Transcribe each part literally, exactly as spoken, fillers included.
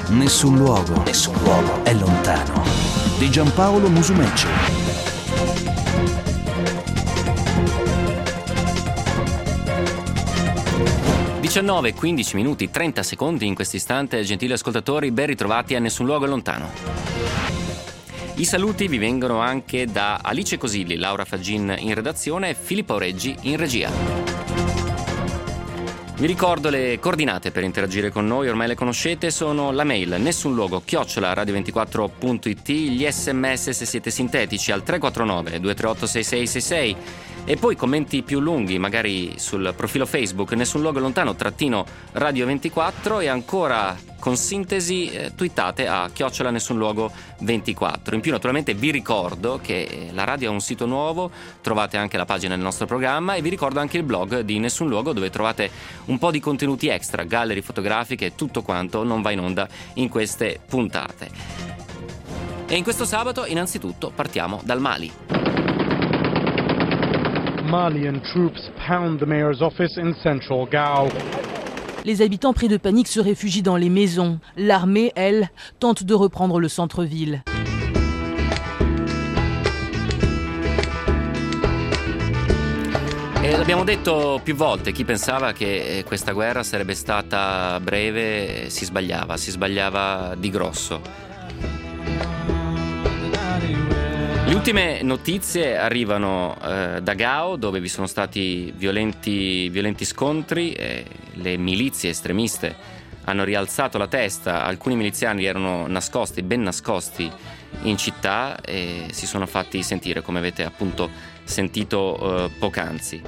Nessun luogo, nessun luogo è lontano. Di Giampaolo Musumeci. diciannove, quindici minuti, trenta secondi in questo istante, gentili ascoltatori, ben ritrovati a Nessun luogo è lontano. I saluti vi vengono anche da Alice Cosilli, Laura Faggin in redazione e Filippo Reggi in regia. Vi ricordo le coordinate per interagire con noi, ormai le conoscete, sono la mail nessunluogo chiocciola radio ventiquattro punto it, gli sms se siete sintetici al tre quattro nove due tre otto sei sei sei sei e poi commenti più lunghi magari sul profilo Facebook Nessun luogo lontano trattino radio ventiquattro e ancora con sintesi eh, twittate a chiocciola nessun luogo ventiquattro. In più naturalmente vi ricordo che la radio ha un sito nuovo, trovate anche la pagina del nostro programma e vi ricordo anche il blog di Nessun Luogo dove trovate un po' di contenuti extra, gallery fotografiche e tutto quanto non va in onda in queste puntate. E in questo sabato innanzitutto partiamo dal Mali. Malian troops pound the mayor's office in central Gao. Les habitants pris de panique se réfugient dans les maisons. L'armée, elle, tente de reprendre le centre-ville. E l'abbiamo detto più volte, chi pensava che questa guerra sarebbe stata breve si sbagliava, si sbagliava di grosso. Le ultime notizie arrivano eh, da Gao, dove vi sono stati violenti, violenti scontri, e le milizie estremiste hanno rialzato la testa, alcuni miliziani erano nascosti, ben nascosti in città e si sono fatti sentire, come avete appunto sentito eh, poc'anzi.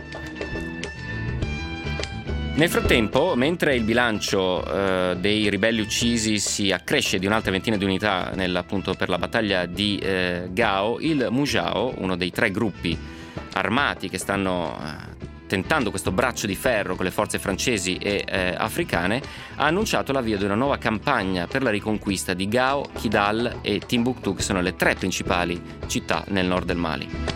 Nel frattempo, mentre il bilancio eh, dei ribelli uccisi si accresce di un'altra ventina di unità nel, appunto, per la battaglia di eh, Gao, il Mujao, uno dei tre gruppi armati che stanno eh, tentando questo braccio di ferro con le forze francesi e eh, africane, ha annunciato l'avvio di una nuova campagna per la riconquista di Gao, Kidal e Timbuktu, che sono le tre principali città nel nord del Mali.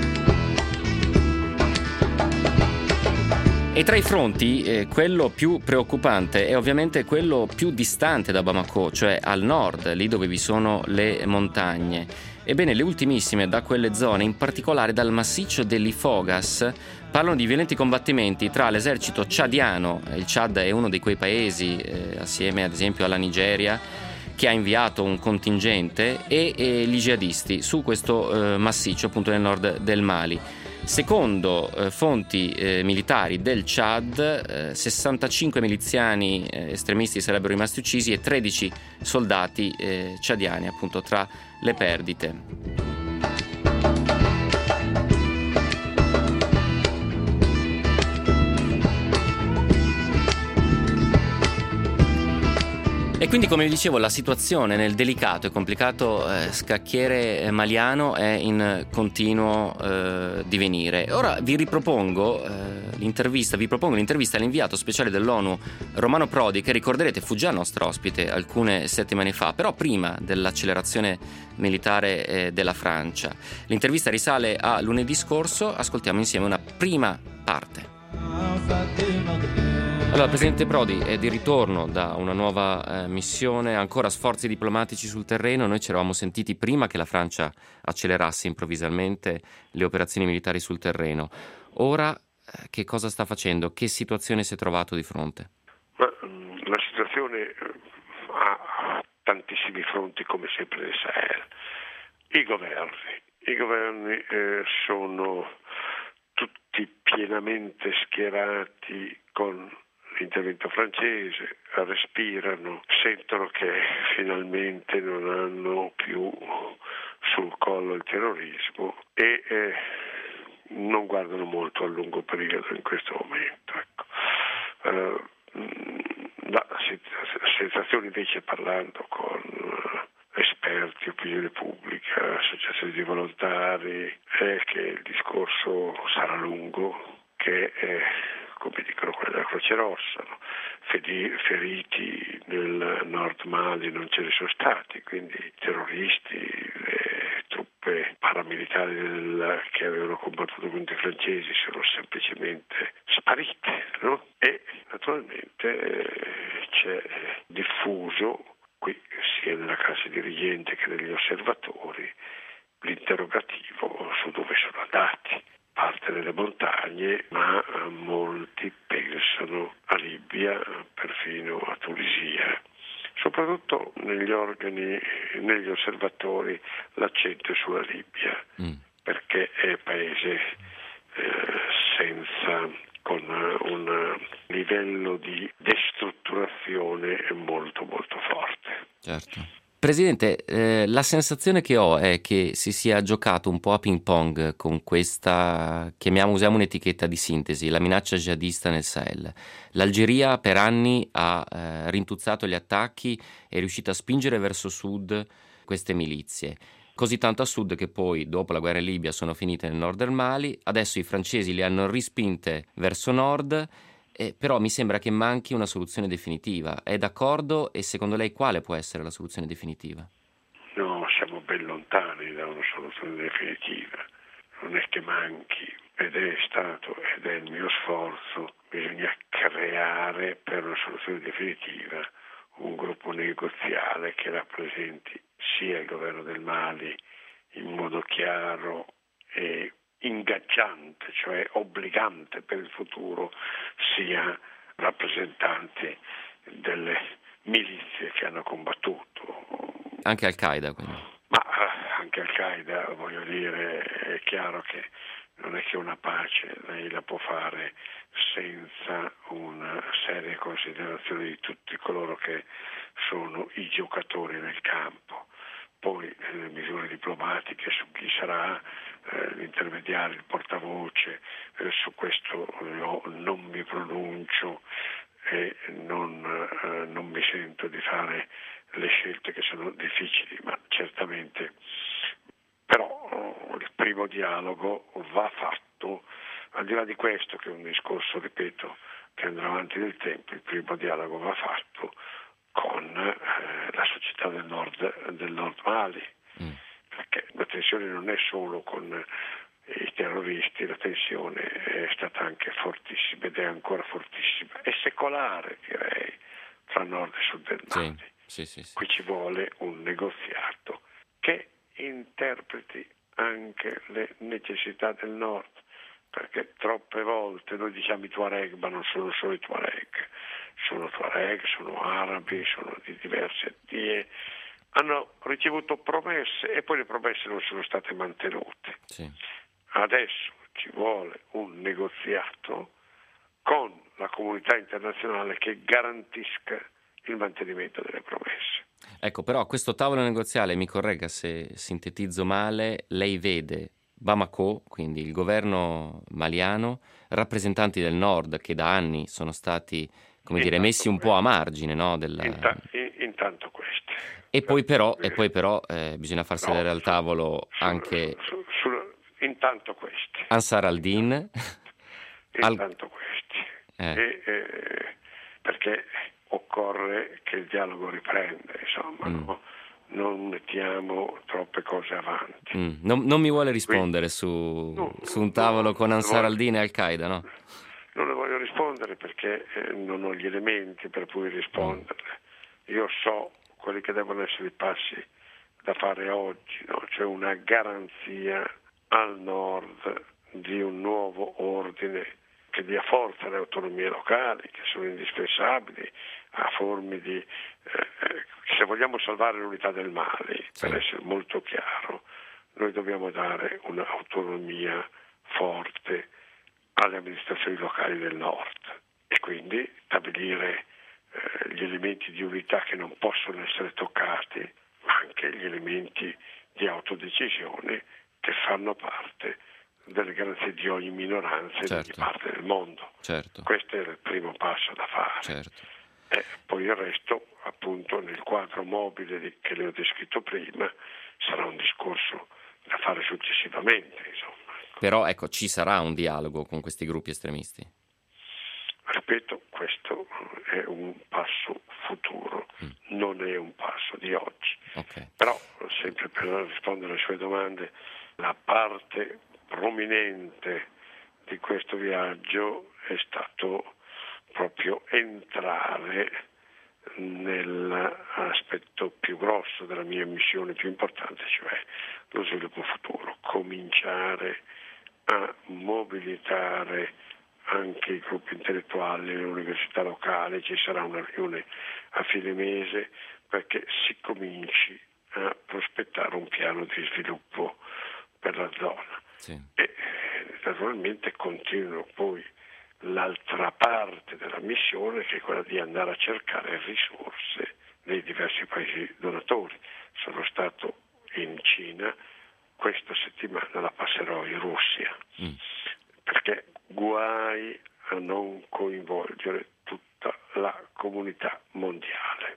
E tra i fronti, eh, quello più preoccupante è ovviamente quello più distante da Bamako, cioè al nord, lì dove vi sono le montagne. Ebbene, le ultimissime da quelle zone, in particolare dal massiccio dell'Ifogas, parlano di violenti combattimenti tra l'esercito ciadiano, il Ciad è uno di quei paesi, eh, assieme ad esempio alla Nigeria, che ha inviato un contingente, e, e gli jihadisti su questo eh, massiccio appunto nel nord del Mali. Secondo eh, fonti eh, militari del Ciad, eh, sessantacinque miliziani eh, estremisti sarebbero rimasti uccisi e tredici soldati eh, ciadiani, appunto, tra le perdite. E quindi, come vi dicevo, la situazione nel delicato e complicato eh, scacchiere maliano è in continuo eh, divenire. Ora vi ripropongo eh, l'intervista, vi propongo l'intervista all'inviato speciale dell'ONU Romano Prodi, che ricorderete fu già nostro ospite alcune settimane fa, però prima dell'accelerazione militare eh, della Francia. L'intervista risale a lunedì scorso, ascoltiamo insieme una prima parte. Allora, Presidente Prodi è di ritorno da una nuova eh, missione, ancora sforzi diplomatici sul terreno. Noi ci eravamo sentiti prima che la Francia accelerasse improvvisamente le operazioni militari sul terreno. Ora eh, che cosa sta facendo? Che situazione si è trovato di fronte? Ma, la situazione ha tantissimi fronti, come sempre nel Sahel. I governi, i governi eh, sono tutti pienamente schierati con l'intervento francese, respirano, sentono che finalmente non hanno più sul collo il terrorismo e eh, non guardano molto a lungo periodo in questo momento. Ecco. Uh, la sensazione invece, parlando con uh, esperti, opinione pubblica, associazioni di volontari, è che il discorso sarà lungo, che è, come dicono quelli della Croce Rossa, no? Feriti nel Nord Mali non ce ne sono stati, quindi i terroristi, le truppe paramilitari del, che avevano combattuto contro i francesi sono semplicemente sparite, no? E naturalmente eh, c'è diffuso cui sia nella classe dirigente che negli osservatori l'interrogativo su dove sono andati. Parte delle montagne, ma molti pensano a Libia, perfino a Tunisia. Soprattutto negli organi, negli osservatori, l'accento è sulla Libia, mm. perché è paese eh, senza, con un livello di destrutturazione molto molto forte. Certo. Presidente, eh, la sensazione che ho è che si sia giocato un po' a ping pong con questa, chiamiamo, usiamo un'etichetta di sintesi, la minaccia jihadista nel Sahel. L'Algeria per anni ha eh, rintuzzato gli attacchi e è riuscita a spingere verso sud queste milizie. Così tanto a sud che poi, dopo la guerra in Libia, sono finite nel nord del Mali, adesso i francesi le hanno rispinte verso nord. Eh, però mi sembra che manchi una soluzione definitiva. È d'accordo? E secondo lei quale può essere la soluzione definitiva? No, siamo ben lontani da una soluzione definitiva. Non è che manchi, ed è stato ed è il mio sforzo. Bisogna creare per una soluzione definitiva un gruppo negoziale che rappresenti sia il governo del Mali in modo chiaro e ingaggiante, cioè obbligante per il futuro, sia rappresentanti delle milizie che hanno combattuto. Anche Al-Qaeda, quindi. Ma anche Al-Qaeda, voglio dire, è chiaro che non è che una pace lei la può fare senza una seria considerazione di tutti coloro che sono i giocatori nel campo. Poi le misure diplomatiche su chi sarà eh, l'intermediario, il portavoce, eh, su questo no, non mi pronuncio e non, eh, non mi sento di fare le scelte che sono difficili, ma certamente però il primo dialogo va fatto, al di là di questo che è un discorso, ripeto, che andrà avanti nel tempo, il primo dialogo va fatto con eh, la società del nord, del nord Mali, mm. perché la tensione non è solo con i terroristi, la tensione è stata anche fortissima ed è ancora fortissima, è secolare direi, tra nord e sud del Mali. Sì, sì, sì, sì. Qui ci vuole un negoziato che interpreti anche le necessità del nord, perché troppe volte noi diciamo i Tuareg, ma non sono solo i Tuareg, sono Tuareg, sono arabi, sono di diverse etnie, hanno ricevuto promesse e poi le promesse non sono state mantenute. Sì. Adesso ci vuole un negoziato con la comunità internazionale che garantisca il mantenimento delle promesse. Ecco, però questo tavolo negoziale, mi corregga se sintetizzo male, lei vede Bamako, quindi il governo maliano, rappresentanti del nord che da anni sono stati, come dire, messi un po' a margine, no? Della... Inta- intanto questi. E poi però, e poi però eh, bisogna far sedere no, al tavolo su, anche su, su, su, intanto questi. Ansar al-Din. Intanto al... questi. Eh. E, eh, perché occorre che il dialogo riprenda, insomma, mm. no? Non mettiamo troppe cose avanti. Mm. Non, non mi vuole rispondere su, no, su un tavolo no, con Ansar al-Din e Al-Qaeda, no? Non le voglio rispondere perché eh, non ho gli elementi per cui risponderle. Mm. Io so quelli che devono essere i passi da fare oggi, no? Cioè una garanzia al nord di un nuovo ordine che dia forza alle autonomie locali, che sono indispensabili a forme di... Eh, se vogliamo salvare l'unità del Mali, sì. per essere molto chiaro, noi dobbiamo dare un'autonomia forte alle amministrazioni locali del nord e quindi stabilire eh, gli elementi di unità che non possono essere toccati, ma anche gli elementi di autodecisione che fanno parte delle garanzie di ogni minoranza certo. in ogni parte del mondo. Certo. Questo è il primo passo da fare. Certo. E poi il resto, appunto, nel quadro mobile di, che le ho descritto prima, sarà un discorso da fare successivamente, insomma. Però ecco, ci sarà un dialogo con questi gruppi estremisti? Ripeto, questo è un passo futuro, mm. non è un passo di oggi. Okay. Però, sempre per rispondere alle sue domande, la parte prominente di questo viaggio è stato proprio entrare nell'aspetto più grosso della mia missione più importante, cioè lo sviluppo futuro, cominciare a mobilitare anche i gruppi intellettuali, le università locali. Ci sarà una riunione a fine mese perché si cominci a prospettare un piano di sviluppo per la zona. Sì. E naturalmente continuo poi l'altra parte della missione, che è quella di andare a cercare risorse nei diversi paesi donatori. Sono stato in Cina, questa settimana la passerò in Russia, mm. perché guai a non coinvolgere tutta la comunità mondiale.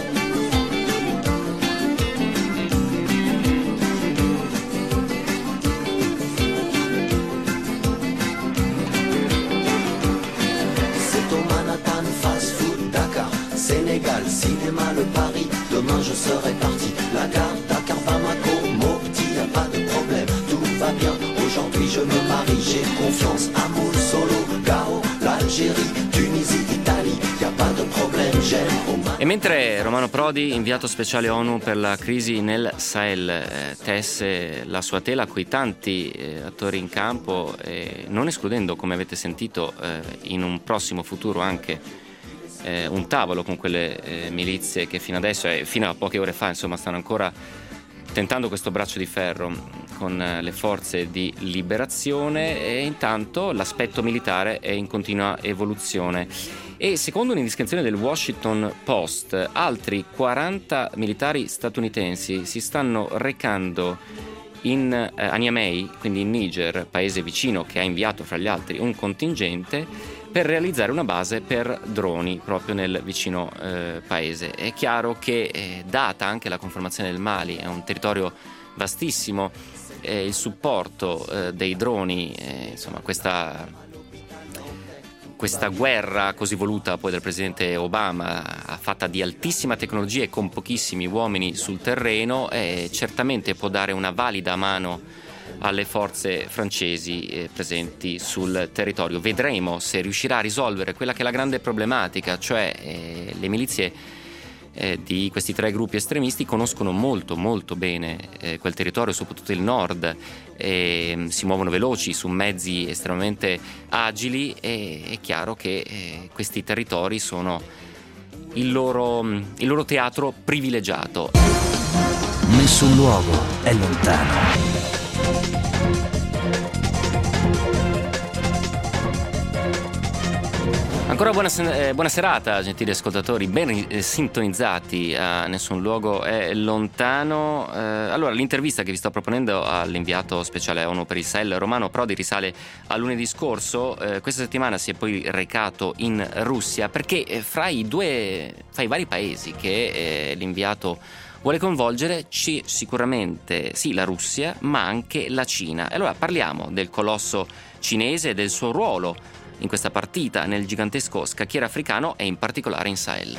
Sénégal, cinéma, le Paris, demain je serai parti. La gare, Dakar, Bamako, Mopti, y a pas de problème, tout va bien. Aujourd'hui je me marie, j'ai confiance, Amour, Solo, Gao, l'Algérie, Tunisie, Italie, y a pas de problème, j'aime Oman. E mentre Romano Prodi, inviato speciale ONU per la crisi nel Sahel, eh, tesse la sua tela coi tanti eh, attori in campo, eh, non escludendo, come avete sentito, eh, in un prossimo futuro anche Eh, un tavolo con quelle eh, milizie che fino adesso e eh, fino a poche ore fa insomma stanno ancora tentando questo braccio di ferro con eh, le forze di liberazione, e intanto l'aspetto militare è in continua evoluzione. E secondo un'indiscrezione del Washington Post, altri quaranta militari statunitensi si stanno recando in, eh, a Niamey, quindi in Niger, paese vicino che ha inviato fra gli altri un contingente per realizzare una base per droni proprio nel vicino eh, paese. È chiaro che, eh, data anche la conformazione del Mali, è un territorio vastissimo, eh, il supporto eh, dei droni, eh, insomma questa, questa guerra così voluta poi dal presidente Obama, fatta di altissima tecnologia e con pochissimi uomini sul terreno, eh, certamente può dare una valida mano alle forze francesi eh, presenti sul territorio. Vedremo se riuscirà a risolvere quella che è la grande problematica, cioè eh, le milizie eh, di questi tre gruppi estremisti conoscono molto molto bene eh, quel territorio, soprattutto il nord, eh, si muovono veloci su mezzi estremamente agili, e è chiaro che eh, questi territori sono il loro, il loro teatro privilegiato. Nessun luogo è lontano. Ancora buona, eh, buona serata, gentili ascoltatori, ben eh, sintonizzati a Nessun luogo è lontano. Eh, allora, l'intervista che vi sto proponendo all'inviato speciale ONU per il Sahel, Romano Prodi, risale a lunedì scorso. Eh, questa settimana si è poi recato in Russia perché eh, fra i due, fra i vari paesi che eh, l'inviato vuole coinvolgere c'è sicuramente sì la Russia, ma anche la Cina. E allora parliamo del colosso cinese e del suo ruolo in questa partita nel gigantesco scacchiere africano e in particolare in Sahel.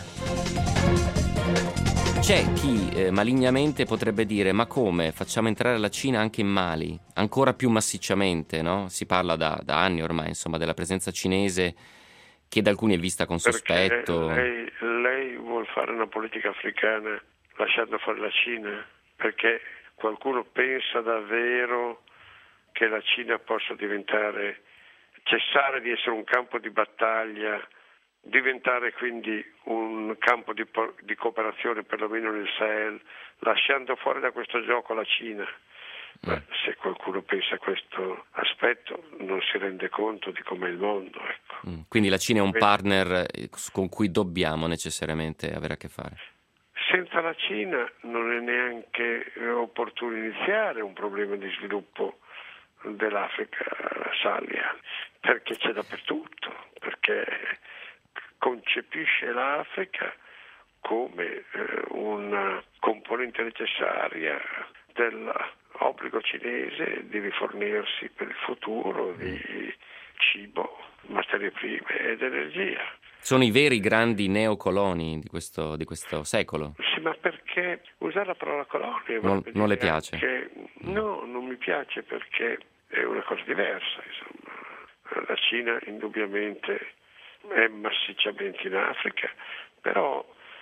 C'è chi eh, malignamente potrebbe dire: ma come facciamo entrare la Cina anche in Mali? Ancora più massicciamente, no? Si parla da, da anni ormai, insomma, della presenza cinese che da alcuni è vista con sospetto. Perché lei, lei vuol fare una politica africana lasciando fuori la Cina? Perché qualcuno pensa davvero che la Cina possa diventare, cessare di essere un campo di battaglia, diventare quindi un campo di, di cooperazione perlomeno nel Sahel, lasciando fuori da questo gioco la Cina? Ma se qualcuno pensa a questo aspetto non si rende conto di com'è il mondo, ecco. Quindi la Cina è un partner con cui dobbiamo necessariamente avere a che fare. Senza la Cina non è neanche opportuno iniziare un problema di sviluppo dell'Africa saheliana, perché c'è dappertutto, perché concepisce l'Africa come eh, una componente necessaria dell'obbligo cinese di rifornirsi per il futuro di cibo, materie prime ed energia. Sono i veri grandi neocoloni di questo, di questo secolo. Sì, ma perché usare la parola colonia? Non, non le piace? Anche, no, non mi piace perché è una cosa diversa, insomma. La Cina indubbiamente è massicciamente in Africa, però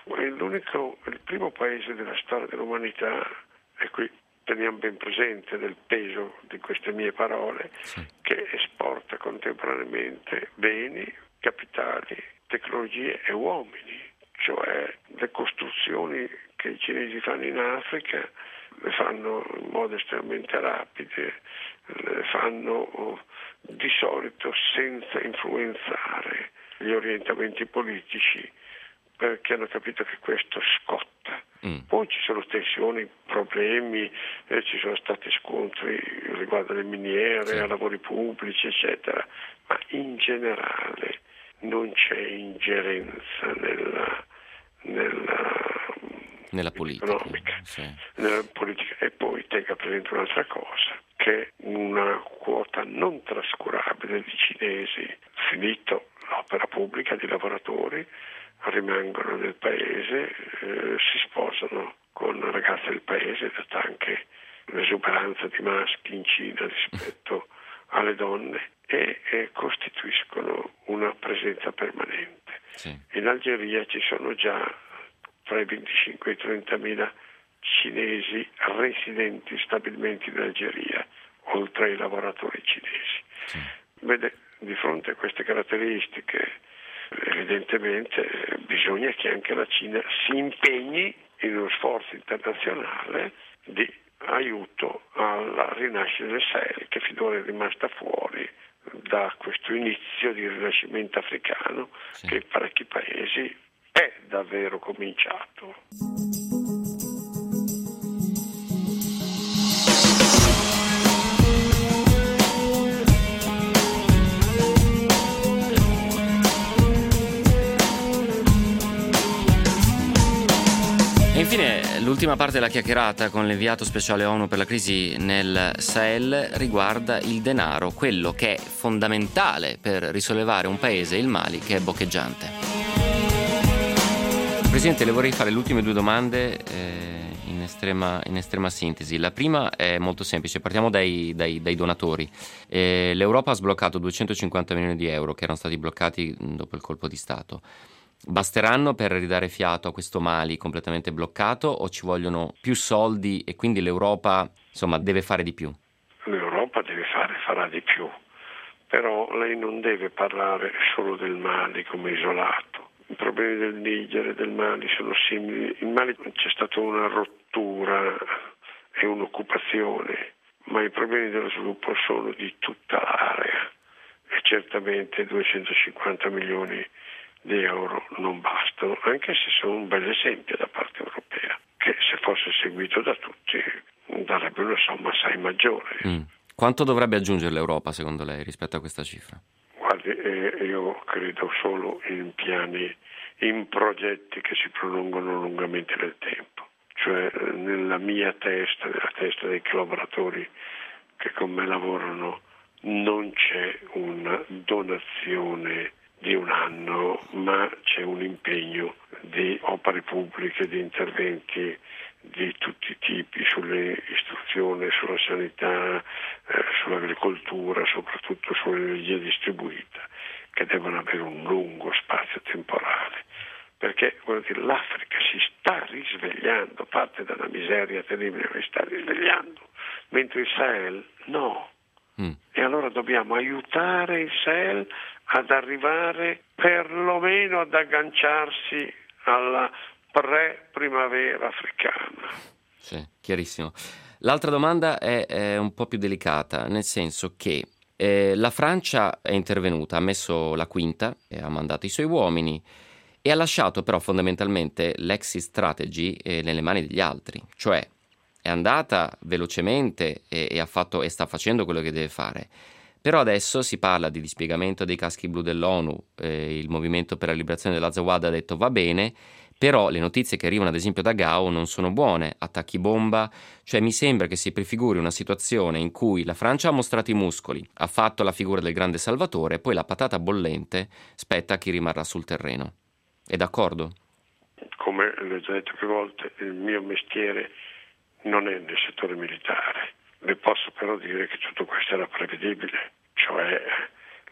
è l'unico, il primo paese della storia dell'umanità, e qui teniamo ben presente del peso di queste mie parole, sì, che esporta contemporaneamente beni, capitali, tecnologie e uomini, cioè le costruzioni che i cinesi fanno in Africa le fanno in modo estremamente rapido, le fanno di solito senza influenzare gli orientamenti politici, perché hanno capito che questo scotta. Mm. Poi ci sono tensioni, problemi, eh, ci sono stati scontri riguardo alle miniere, sì, a lavori pubblici, eccetera, ma in generale non c'è ingerenza nella, nella, nella politica, economica, sì, nella politica. E poi tenga presente un'altra cosa, che una quota non trascurabile di cinesi, finito l'opera pubblica di lavoratori, rimangono nel paese, eh, si sposano con ragazze del paese, data anche l'esuberanza di maschi in Cina rispetto alle donne, e, e costituiscono una presenza permanente. Sì. In Algeria ci sono già tra i venticinque e i trentamila cinesi residenti stabilmente in Algeria, oltre ai lavoratori cinesi. Sì. Vede, di fronte a queste caratteristiche, evidentemente bisogna che anche la Cina si impegni in uno sforzo internazionale di aiuto alla rinascita del Sahel, che finora è rimasta fuori da questo inizio di rinascimento africano, sì, che in parecchi paesi è davvero cominciato. Infine, l'ultima parte della chiacchierata con l'inviato speciale ONU per la crisi nel Sahel riguarda il denaro, quello che è fondamentale per risollevare un paese, il Mali, che è boccheggiante. Presidente, le vorrei fare le ultime due domande eh, in, estrema, in estrema sintesi. La prima è molto semplice, partiamo dai, dai, dai donatori. Eh, L'Europa ha sbloccato duecentocinquanta milioni di euro che erano stati bloccati dopo il colpo di Stato. Basteranno per ridare fiato a questo Mali completamente bloccato, o ci vogliono più soldi e quindi l'Europa, insomma, deve fare di più? L'Europa deve fare, farà di più, però lei non deve parlare solo del Mali come isolato. I problemi del Niger e del Mali sono simili. In Mali c'è stata una rottura e un'occupazione, ma i problemi dello sviluppo sono di tutta l'area e certamente duecentocinquanta milioni di euro non bastano, anche se sono un bel esempio da parte europea, che se fosse seguito da tutti darebbe una somma assai maggiore. Mm. Quanto dovrebbe aggiungere l'Europa secondo lei rispetto a questa cifra? Guardi, eh, io credo solo in piani, in progetti che si prolungano lungamente nel tempo, cioè nella mia testa, nella testa dei collaboratori che con me lavorano, non c'è una donazione di un anno, ma c'è un impegno di opere pubbliche, di interventi di tutti i tipi, sull'istruzione, sulla sanità, eh, sull'agricoltura, soprattutto sull'energia distribuita, che devono avere un lungo spazio temporale, perché dire, l'Africa si sta risvegliando, parte da una miseria terribile, ma si sta risvegliando, mentre il Sahel no. Mm. E allora dobbiamo aiutare il Sahel ad arrivare perlomeno ad agganciarsi alla pre-primavera africana. Sì, chiarissimo. L'altra domanda è, è un po' più delicata, nel senso che eh, la Francia è intervenuta, ha messo la quinta, e ha mandato i suoi uomini e ha lasciato però fondamentalmente l'exit strategy eh, nelle mani degli altri, cioè è andata velocemente e, e ha fatto e sta facendo quello che deve fare. Però adesso si parla di dispiegamento dei caschi blu dell'ONU, eh, il movimento per la liberazione dell'Azawad ha detto va bene, però le notizie che arrivano ad esempio da Gao non sono buone, attacchi bomba, cioè mi sembra che si prefiguri una situazione in cui la Francia ha mostrato i muscoli, ha fatto la figura del grande salvatore, poi la patata bollente spetta a chi rimarrà sul terreno. È d'accordo? Come l'ho già detto più volte, il mio mestiere non è nel settore militare. Le posso però dire che tutto questo era prevedibile, cioè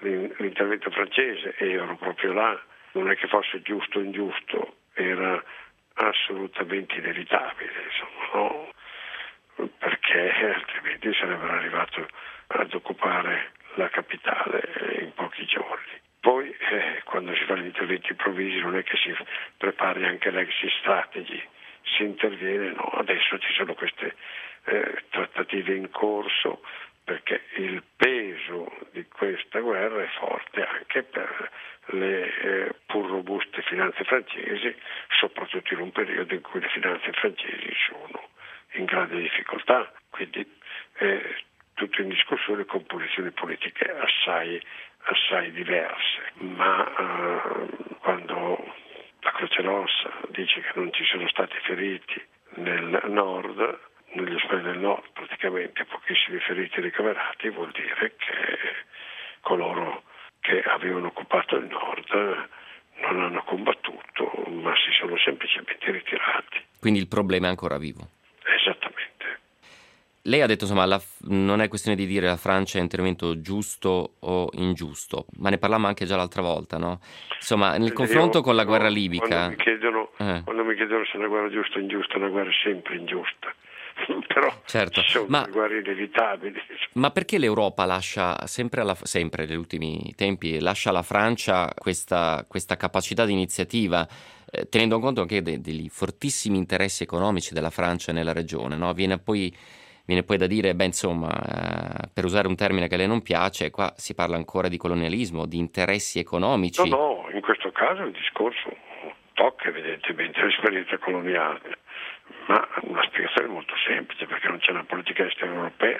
l'intervento francese, e ero proprio là, non è che fosse giusto o ingiusto, era assolutamente inevitabile, insomma, no? Perché altrimenti sarebbero arrivati ad occupare la capitale in pochi giorni. Poi eh, quando si fanno gli interventi improvvisi non è che si prepari anche l'exit strategy, si interviene, no, adesso ci sono queste eh, trattative in corso perché il peso di questa guerra è forte anche per le eh, pur robuste finanze francesi, soprattutto in un periodo in cui le finanze francesi sono in grande difficoltà, quindi eh, tutto in discussione con posizioni politiche assai, assai diverse, ma eh, quando la Croce Rossa dice che non ci sono stati feriti nel nord, negli ospedali del nord praticamente pochissimi feriti ricoverati, vuol dire che coloro che avevano occupato il nord non hanno combattuto, ma si sono semplicemente ritirati. Quindi il problema è ancora vivo. Esattamente. Lei ha detto, insomma, la, non è questione di dire la Francia è un intervento giusto o ingiusto, ma ne parlavamo anche già l'altra volta, no? Insomma, nel Io, confronto con la no, guerra libica... Quando mi chiedono, eh. quando mi chiedono se è una guerra giusta o ingiusta, una guerra è sempre ingiusta. Però certo, sono ma, guerre inevitabili. Ma perché l'Europa lascia sempre, alla, sempre negli ultimi tempi, lascia alla Francia questa, questa capacità di iniziativa, eh, tenendo conto anche de, degli fortissimi interessi economici della Francia nella regione, no? Viene poi... Viene poi da dire, beh insomma, eh, per usare un termine che a lei non piace, qua si parla ancora di colonialismo, di interessi economici. No, no, in questo caso il discorso tocca evidentemente l'esperienza coloniale, ma una spiegazione molto semplice, perché non c'è una politica estera europea.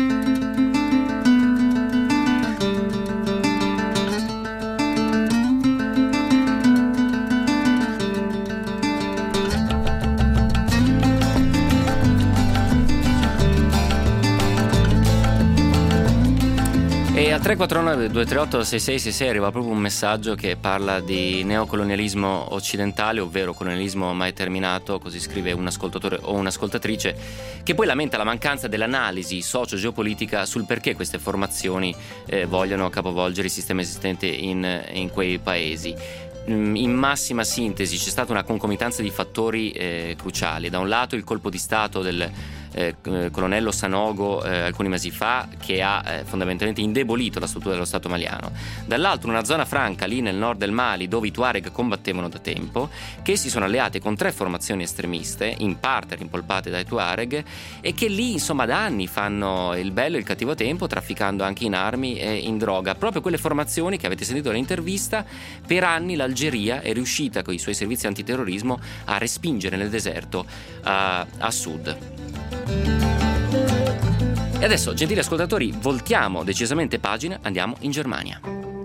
E al tre quattro nove due tre otto sei sei sei sei arriva proprio un messaggio che parla di neocolonialismo occidentale, ovvero colonialismo mai terminato, così scrive un ascoltatore o un'ascoltatrice, che poi lamenta la mancanza dell'analisi socio-geopolitica sul perché queste formazioni eh, vogliono capovolgere il sistema esistente in, in quei paesi. In massima sintesi c'è stata una concomitanza di fattori eh, cruciali. Da un lato il colpo di stato del eh, colonnello Sanogo eh, alcuni mesi fa, che ha eh, fondamentalmente indebolito la struttura dello Stato maliano. Dall'altro una zona franca lì nel nord del Mali, dove i Tuareg combattevano da tempo, che si sono alleati con tre formazioni estremiste, in parte rimpolpate dai Tuareg, e che lì insomma da anni fanno il bello e il cattivo tempo, trafficando anche in armi e in droga. Proprio quelle formazioni che avete sentito nell'intervista, per anni l'Algeria è riuscita con i suoi servizi antiterrorismo a respingere nel deserto a, a sud. E adesso, gentili ascoltatori, voltiamo decisamente pagina, andiamo in Germania.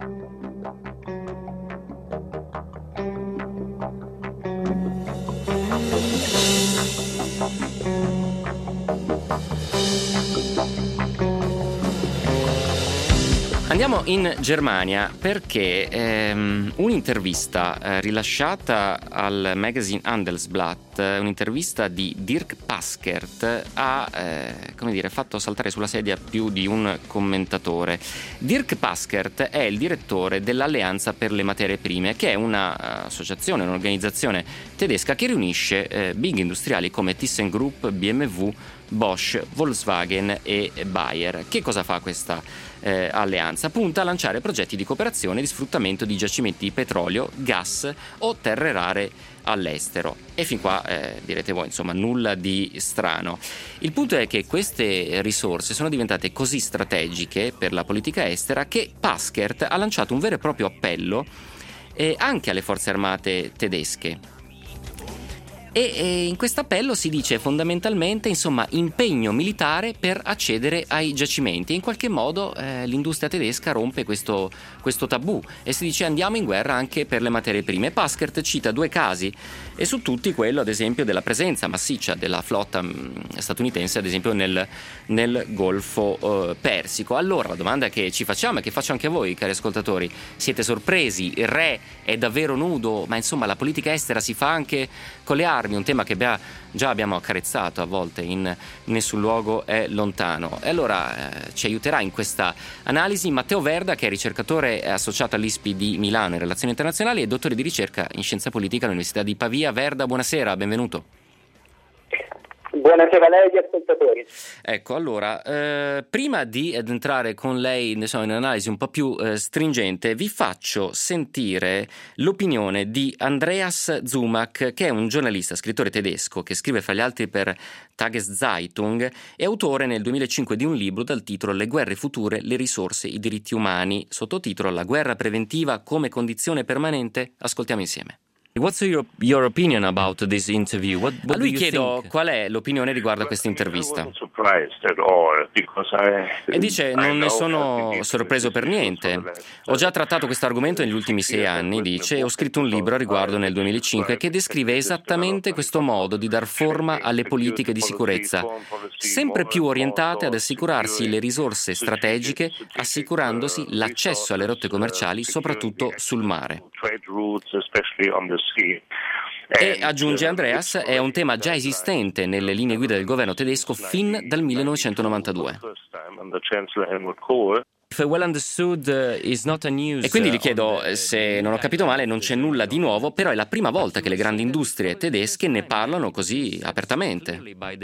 Andiamo in Germania perché ehm, un'intervista eh, rilasciata al magazine Handelsblatt, un'intervista di Dirk Paskert, ha eh, come dire, fatto saltare sulla sedia più di un commentatore. Dirk Paskert è il direttore dell'Alleanza per le Materie Prime, che è un'associazione, un'organizzazione tedesca che riunisce eh, big industriali come ThyssenKrupp, B M W, Bosch, Volkswagen e Bayer. Che cosa fa questa eh, alleanza? Punta a lanciare progetti di cooperazione e di sfruttamento di giacimenti di petrolio, gas o terre rare all'estero. E fin qua eh, direte voi, insomma, nulla di strano. Il punto è che queste risorse sono diventate così strategiche per la politica estera che Paskert ha lanciato un vero e proprio appello eh, anche alle forze armate tedesche. E, e in questo appello si dice fondamentalmente, insomma, impegno militare per accedere ai giacimenti, e in qualche modo eh, l'industria tedesca rompe questo, questo tabù e si dice andiamo in guerra anche per le materie prime. Paskert cita due casi, e su tutti quello ad esempio della presenza massiccia della flotta mh, statunitense ad esempio nel, nel Golfo uh, Persico. Allora la domanda che ci facciamo e che faccio anche a voi, cari ascoltatori: siete sorpresi? Il re è davvero nudo? Ma insomma la politica estera si fa anche con le armi? armi, un tema che abbia, già abbiamo accarezzato a volte in Nessun luogo è lontano. E allora eh, ci aiuterà in questa analisi Matteo Verda, che è ricercatore associato all'I S P I di Milano in Relazioni Internazionali e dottore di ricerca in Scienza Politica all'Università di Pavia. Verda, buonasera, benvenuto. Buonasera a lei e agli ascoltatori. Ecco, allora, eh, prima di entrare con lei insomma, in un'analisi un po' più eh, stringente, vi faccio sentire l'opinione di Andreas Zumak, che è un giornalista, scrittore tedesco, che scrive fra gli altri per Tageszeitung e autore nel duemilacinque di un libro dal titolo Le guerre future, le risorse, i diritti umani, sottotitolo La guerra preventiva come condizione permanente. Ascoltiamo insieme. What's your, your opinion about this interview? What, what a lui chiedo think? Qual è l'opinione riguardo a questa intervista. E dice: non ne sono sorpreso per niente. Ho già trattato questo argomento negli ultimi sei anni, dice, e ho scritto un libro a riguardo nel duemilacinque che descrive esattamente questo modo di dar forma alle politiche di sicurezza, sempre più orientate ad assicurarsi le risorse strategiche, assicurandosi l'accesso alle rotte commerciali, soprattutto sul mare. E aggiunge Andreas, è un tema già esistente nelle linee guida del governo tedesco fin dal millenovecentonovantadue. E quindi gli chiedo, se non ho capito male, non c'è nulla di nuovo, però è la prima volta che le grandi industrie tedesche ne parlano così apertamente.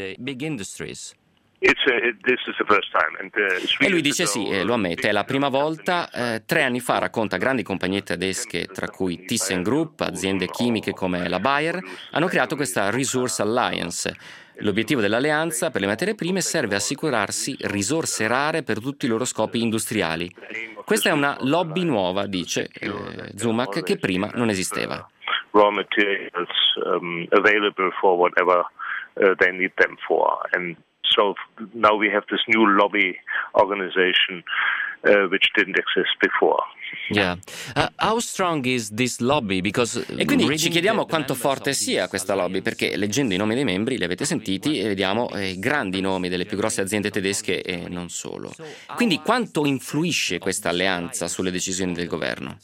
E lui dice sì, eh, lo ammette, è la prima volta. Eh, tre anni fa, racconta, grandi compagnie tedesche, tra cui ThyssenKrupp, aziende chimiche come la Bayer, hanno creato questa Resource Alliance. L'obiettivo dell'alleanza per le materie prime serve a assicurarsi risorse rare per tutti i loro scopi industriali. Questa è una lobby nuova, dice eh, Zumak, che prima non esisteva. Raw materials um, available for whatever uh, they need them for. And so now we have this new lobby organization uh, which didn't exist before. Yeah. Uh, how strong is this lobby? Because e quindi ci chiediamo quanto forte sia questa lobby, perché leggendo i nomi dei membri li avete sentiti e vediamo i eh, grandi nomi delle più grosse aziende tedesche e non solo. Quindi quanto influisce questa alleanza sulle decisioni del governo?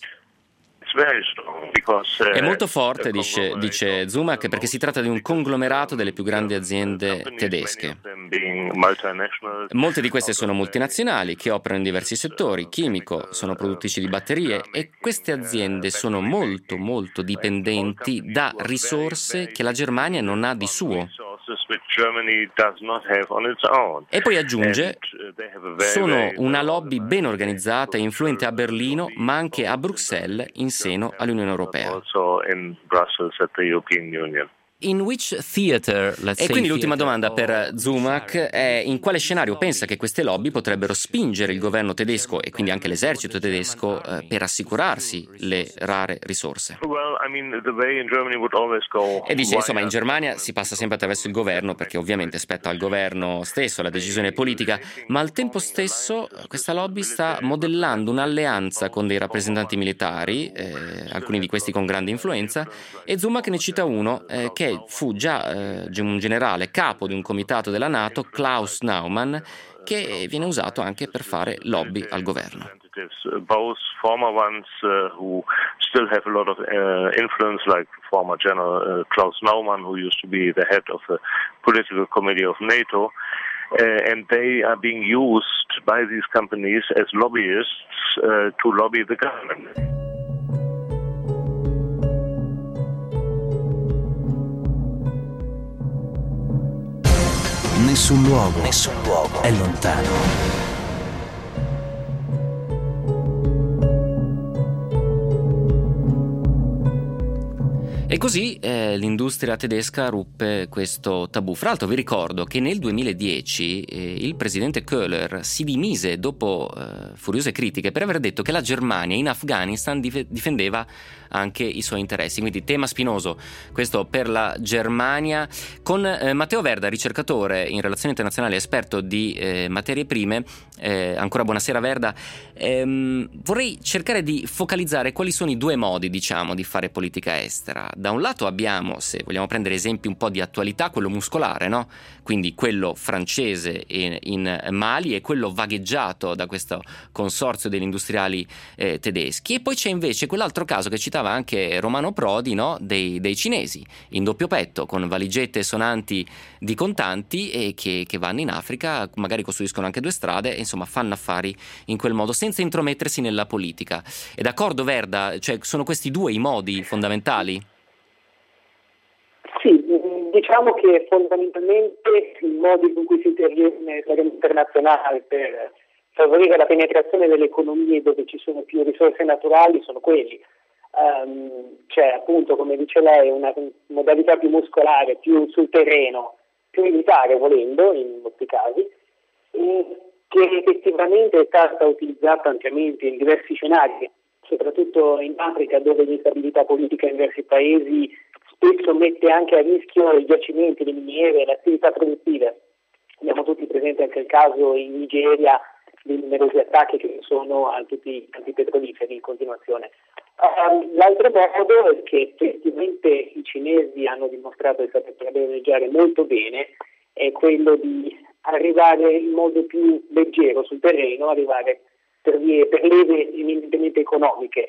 È molto forte, dice, dice Zumak, perché si tratta di un conglomerato delle più grandi aziende tedesche. Molte di queste sono multinazionali che operano in diversi settori, chimico, sono produttrici di batterie, e queste aziende sono molto molto dipendenti da risorse che la Germania non ha di suo. E poi aggiunge, sono una lobby ben organizzata e influente a Berlino, ma anche a Bruxelles in seno all'Unione Europea. In which theater, let's e quindi l'ultima domanda per Zumak è: in quale scenario pensa che queste lobby potrebbero spingere il governo tedesco e quindi anche l'esercito tedesco eh, per assicurarsi le rare risorse? E dice, insomma, in Germania si passa sempre attraverso il governo, perché ovviamente spetta al governo stesso la decisione politica, ma al tempo stesso questa lobby sta modellando un'alleanza con dei rappresentanti militari, eh, alcuni di questi con grande influenza, e Zumak ne cita uno eh, che fu già eh, un generale capo di un comitato della NATO, Klaus Naumann, che viene usato anche per fare lobby al governo. Both former ones uh, who still have a lot of uh, influence, like former General uh, Klaus Naumann, who used to be the head of the political committee of NATO, uh, and they are being used by these companies as lobbyists uh, to lobby the government. Nessun luogo, nessun luogo è lontano. E così eh, l'industria tedesca ruppe questo tabù. Fra l'altro vi ricordo che nel duemiladieci eh, il presidente Köhler si dimise dopo eh, furiose critiche per aver detto che la Germania in Afghanistan dif- difendeva anche i suoi interessi. Quindi tema spinoso questo per la Germania. Con eh, Matteo Verda, ricercatore in relazioni internazionali, esperto di eh, materie prime. Eh, ancora buonasera Verda. Ehm, vorrei cercare di focalizzare quali sono i due modi, diciamo, di fare politica estera. Da un lato abbiamo, se vogliamo prendere esempi un po' di attualità, quello muscolare, no? Quindi quello francese in, in Mali e quello vagheggiato da questo consorzio degli industriali eh, tedeschi. E poi c'è invece quell'altro caso che citava raccontava anche Romano Prodi, no? dei, dei cinesi in doppio petto con valigette sonanti di contanti e che, che vanno in Africa, magari costruiscono anche due strade e insomma fanno affari in quel modo senza intromettersi nella politica. È d'accordo Verda? Cioè sono questi due i modi fondamentali? Sì, diciamo che fondamentalmente i modi con cui si interviene sulla internazionale per favorire la penetrazione delle economie dove ci sono più risorse naturali sono quelli. Um, cioè appunto, come dice lei, una modalità più muscolare, più sul terreno, più militare volendo in molti casi, che effettivamente è stata utilizzata ampiamente in diversi scenari, soprattutto in Africa, dove l'instabilità politica in diversi paesi spesso mette anche a rischio i giacimenti, le miniere, le attività produttive. Abbiamo tutti presente anche il caso in Nigeria di numerosi attacchi che sono a tutti i campi petroliferi in continuazione. Um, l'altro modo è che effettivamente i cinesi hanno dimostrato di saper privilegiare molto bene, è quello di arrivare in modo più leggero sul terreno, arrivare per, vie, per leve eminentemente economiche.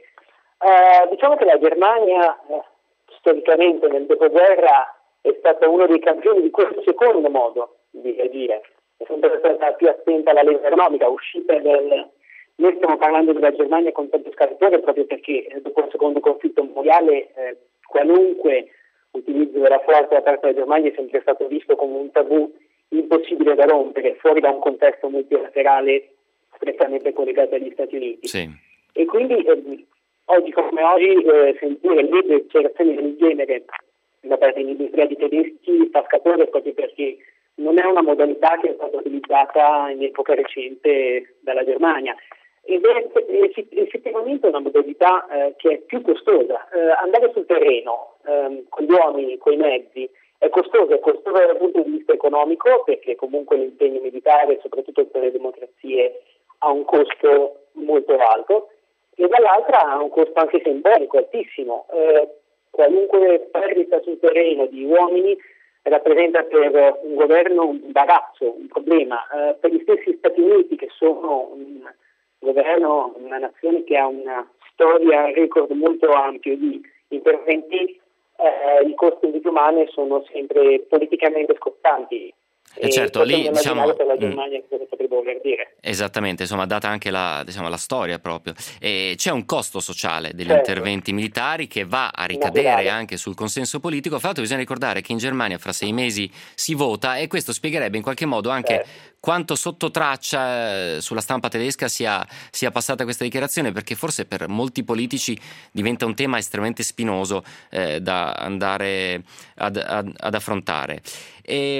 Uh, diciamo che la Germania uh, storicamente nel dopoguerra è stata uno dei campioni di questo secondo modo di agire, è sempre stata più attenta alla legge economica, uscita del... Noi stiamo parlando della Germania con tanto scalpore proprio perché dopo il secondo conflitto mondiale eh, qualunque utilizzo della forza da parte della Germania è sempre stato visto come un tabù impossibile da rompere, fuori da un contesto multilaterale strettamente collegato agli Stati Uniti. Sì. E quindi eh, oggi come oggi eh, sentire le dichiarazioni del genere da parte degli industriali tedeschi fa scalpore proprio perché non è una modalità che è stata utilizzata in epoca recente dalla Germania. Ed è effettivamente una modalità eh, che è più costosa. Eh, andare sul terreno eh, con gli uomini, con i mezzi, è costoso, è costoso dal punto di vista economico perché comunque l'impegno militare, soprattutto per le democrazie, ha un costo molto alto e dall'altra ha un costo anche simbolico altissimo. Eh, qualunque perdita sul terreno di uomini rappresenta per un governo un imbarazzo, un problema. Eh, per gli stessi Stati Uniti, che sono un governo, una nazione che ha una storia, un record molto ampio di interventi, eh, i costi di vite umane sono sempre politicamente scottanti. E certo, lì diciamo per la Germania mh, cosa potrebbe voler dire. Esattamente, insomma, data anche la, diciamo, la storia proprio. E c'è un costo sociale degli certo. interventi militari che va a ricadere Naturale. anche sul consenso politico. Fra l'altro bisogna ricordare che in Germania fra sei mesi si vota e questo spiegherebbe in qualche modo anche certo. quanto sotto traccia sulla stampa tedesca sia, sia passata questa dichiarazione, perché forse per molti politici diventa un tema estremamente spinoso eh, da andare ad, ad, ad affrontare. E,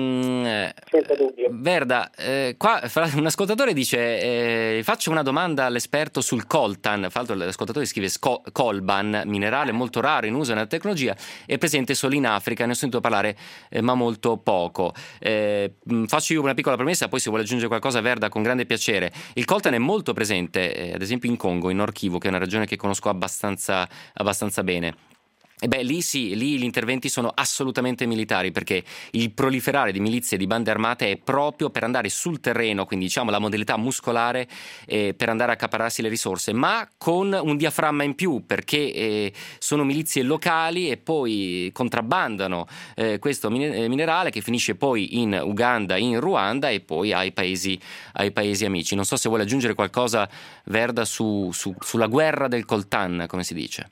Senza dubbio. Verda, eh, qua un ascoltatore dice eh, faccio una domanda all'esperto sul coltan. Fra l'altro l'ascoltatore scrive sco- colban, minerale molto raro in uso nella tecnologia, è presente solo in Africa, ne ho sentito parlare eh, ma molto poco. Eh, faccio io una piccola premessa, poi se vuole aggiungere qualcosa Verda con grande piacere. Il coltan è molto presente eh, ad esempio in Congo, in Nord Kivu, che è una regione che conosco abbastanza, abbastanza bene. E beh, lì sì, lì gli interventi sono assolutamente militari, perché il proliferare di milizie e di bande armate è proprio per andare sul terreno, quindi diciamo la modalità muscolare eh, per andare a accaparrarsi le risorse, ma con un diaframma in più, perché eh, sono milizie locali e poi contrabbandano eh, questo minerale che finisce poi in Uganda, in Ruanda e poi ai paesi, ai paesi amici. Non so se vuole aggiungere qualcosa, Verda, su, su, sulla guerra del coltan, come si dice.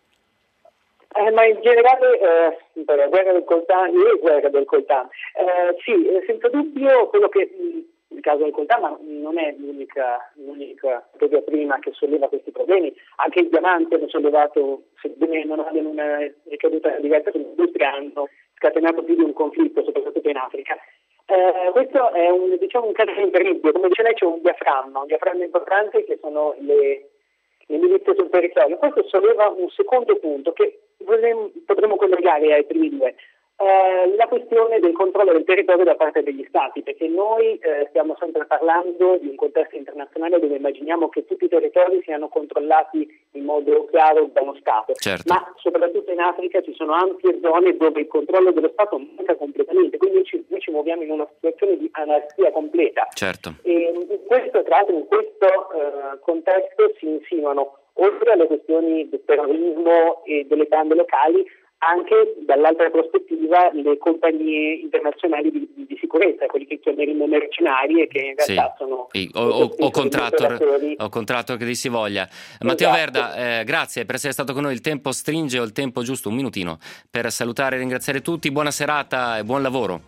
Eh, ma in generale eh, la guerra del coltan, le guerre del coltan, eh, sì, senza dubbio quello che il caso del coltan, ma non è l'unica, l'unica materia prima che solleva questi problemi, anche il diamante hanno sollevato, sebbene non abbiano una ricaduta diversa sull'industria, hanno scatenato più di un conflitto, soprattutto in Africa. Eh, questo è un, diciamo, un caso intermedio, come dice lei c'è un diaframma, un diaframma importante che sono le, le milizie sul territorio. Questo solleva un secondo punto che potremmo collegare ai primi due, eh, la questione del controllo del territorio da parte degli stati, perché noi eh, stiamo sempre parlando di un contesto internazionale dove immaginiamo che tutti i territori siano controllati in modo chiaro da uno Stato, certo. ma soprattutto in Africa ci sono ampie zone dove il controllo dello Stato manca completamente, quindi noi ci, noi ci ci muoviamo in una situazione di anarchia completa. Certo. E in questo, tra l'altro, in questo eh, contesto si insinuano, oltre alle questioni del terrorismo e delle bande locali, anche dall'altra prospettiva le compagnie internazionali di, di, di sicurezza, quelli che chiameremo mercenari e che in realtà sì. sono sì. o, o, o contrattor o contrattor che dir si voglia. Matteo esatto. Verda, eh, grazie per essere stato con noi. Il tempo stringe, ho il tempo giusto, un minutino per salutare e ringraziare tutti. Buona serata e buon lavoro.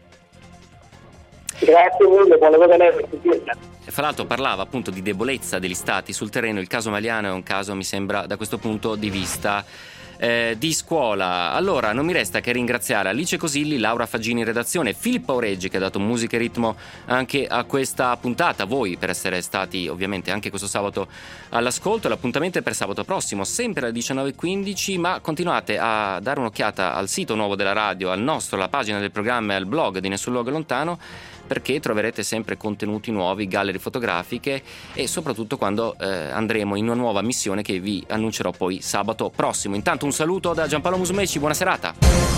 Grazie mille, buon lavoro a lei per tutti. Fra l'altro parlava appunto di debolezza degli stati sul terreno. Il caso Maliano è un caso, mi sembra, da questo punto di vista Eh, di scuola. Allora non mi resta che ringraziare Alice Cosilli, Laura Faggini in redazione, Filippo Aureggi che ha dato musica e ritmo anche a questa puntata, voi per essere stati ovviamente anche questo sabato all'ascolto. L'appuntamento è per sabato prossimo, sempre alle diciannove e quindici, ma continuate a dare un'occhiata al sito nuovo della radio, al nostro, alla pagina del programma e al blog di Nessun Luogo Lontano, perché troverete sempre contenuti nuovi, gallery fotografiche e soprattutto quando eh, andremo in una nuova missione che vi annuncerò poi sabato prossimo. Intanto un saluto da Giampaolo Musumeci, buona serata.